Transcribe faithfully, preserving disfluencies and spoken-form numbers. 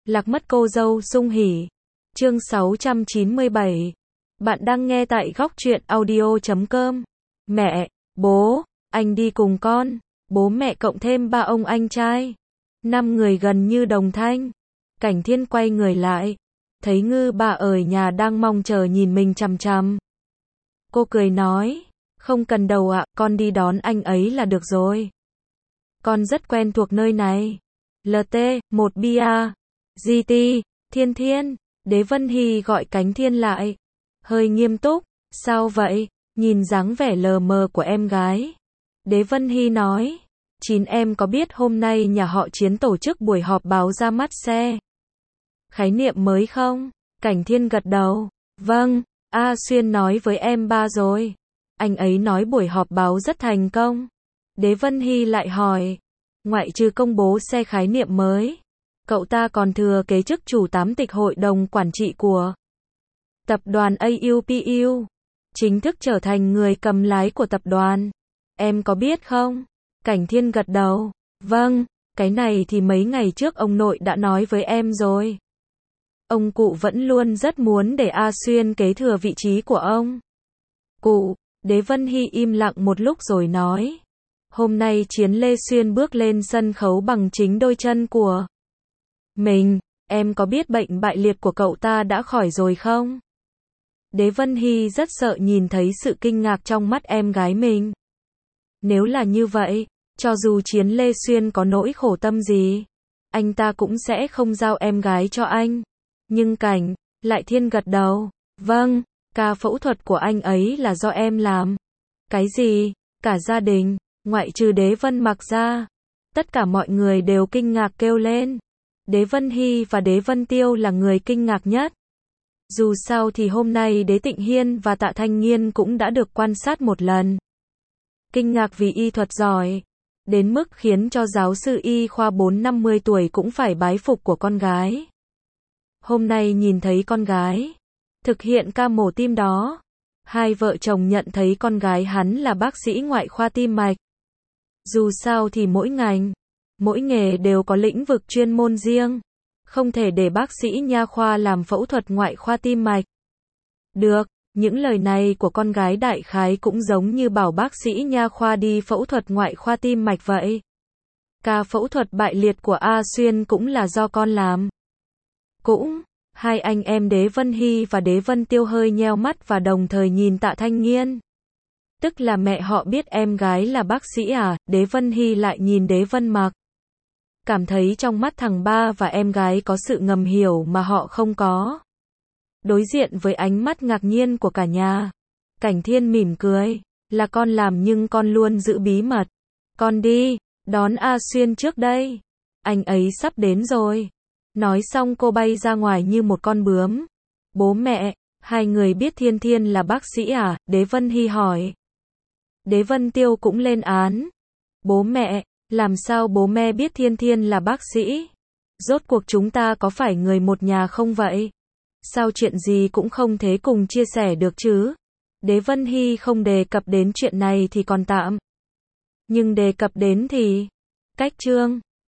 Lạc mất cô dâu sung hỉ. Chương sáu trăm chín mươi bảy. Bạn đang nghe tại góc truyện audio chấm com. Mẹ, bố, anh đi cùng con. Bố mẹ cộng thêm ba ông anh trai. Năm người gần như đồng thanh. Cảnh Thiên quay người lại. Thấy Ngư bà ở nhà đang mong chờ nhìn mình chằm chằm. Cô cười nói. Không cần đâu ạ, con đi đón anh ấy là được rồi. Con rất quen thuộc nơi này. lờ tê, một bia. giê tê, Thiên Thiên. Đế Vân Hy gọi Cánh Thiên lại. Hơi nghiêm túc. Sao vậy? Nhìn dáng vẻ lờ mờ của em gái. Đế Vân Hy nói. Chín em có biết hôm nay nhà họ Chiến tổ chức buổi họp báo ra mắt xe khái niệm mới không? Cảnh Thiên gật đầu. Vâng, A Xuyên nói với em ba rồi. Anh ấy nói buổi họp báo rất thành công. Đế Vân Hy lại hỏi. Ngoại trừ công bố xe khái niệm mới, cậu ta còn thừa kế chức chủ tám tịch hội đồng quản trị của tập đoàn a u pê u. Chính thức trở thành người cầm lái của tập đoàn. Em có biết không? Cảnh Thiên gật đầu. Vâng, cái này thì mấy ngày trước ông nội đã nói với em rồi. Ông cụ vẫn luôn rất muốn để A Xuyên kế thừa vị trí của ông. Cụ, Đế Vân Hy im lặng một lúc rồi nói. Hôm nay Chiến Lê Xuyên bước lên sân khấu bằng chính đôi chân của mình. Em có biết bệnh bại liệt của cậu ta đã khỏi rồi không? Đế Vân Hy rất sợ nhìn thấy sự kinh ngạc trong mắt em gái mình. Nếu là như vậy, cho dù Chiến Lê Xuyên có nỗi khổ tâm gì, anh ta cũng sẽ không giao em gái cho anh. Nhưng Cảnh lại Thiên gật đầu. Vâng, ca phẫu thuật của anh ấy là do em làm. Cái gì? Cả gia đình, ngoại trừ Đế Vân Mặc ra. Tất cả mọi người đều kinh ngạc kêu lên. Đế Vân Hy và Đế Vân Tiêu là người kinh ngạc nhất. Dù sao thì hôm nay Đế Tịnh Hiên và Tạ Thanh Nghiên cũng đã được quan sát một lần. Kinh ngạc vì y thuật giỏi, đến mức khiến cho giáo sư y khoa bốn năm mươi tuổi cũng phải bái phục của con gái. Hôm nay nhìn thấy con gái thực hiện ca mổ tim đó, hai vợ chồng nhận thấy con gái hắn là bác sĩ ngoại khoa tim mạch. Dù sao thì mỗi ngành, mỗi nghề đều có lĩnh vực chuyên môn riêng, không thể để bác sĩ nha khoa làm phẫu thuật ngoại khoa tim mạch. Được, những lời này của con gái đại khái cũng giống như bảo bác sĩ nha khoa đi phẫu thuật ngoại khoa tim mạch vậy. Ca phẫu thuật bại liệt của A Xuyên cũng là do con làm. Cũng, hai anh em Đế Vân Hy và Đế Vân Tiêu hơi nheo mắt và đồng thời nhìn Tạ Thanh Nghiên. Tức là mẹ họ biết em gái là bác sĩ à? Đế Vân Hy lại nhìn Đế Vân Mặc. Cảm thấy trong mắt thằng ba và em gái có sự ngầm hiểu mà họ không có. Đối diện với ánh mắt ngạc nhiên của cả nhà, Cảnh Thiên mỉm cười. Là con làm nhưng con luôn giữ bí mật. Con đi, đón A Xuyên trước đây. Anh ấy sắp đến rồi. Nói xong cô bay ra ngoài như một con bướm. Bố mẹ, hai người biết Thiên Thiên là bác sĩ à? Đế Vân Hy hỏi. Đế Vân Tiêu cũng lên án. Bố mẹ, làm sao bố mẹ biết Thiên Thiên là bác sĩ? Rốt cuộc chúng ta có phải người một nhà không vậy? Sao chuyện gì cũng không thể cùng chia sẻ được chứ? Đế Vân Hy không đề cập đến chuyện này thì còn tạm. Nhưng đề cập đến thì cách chương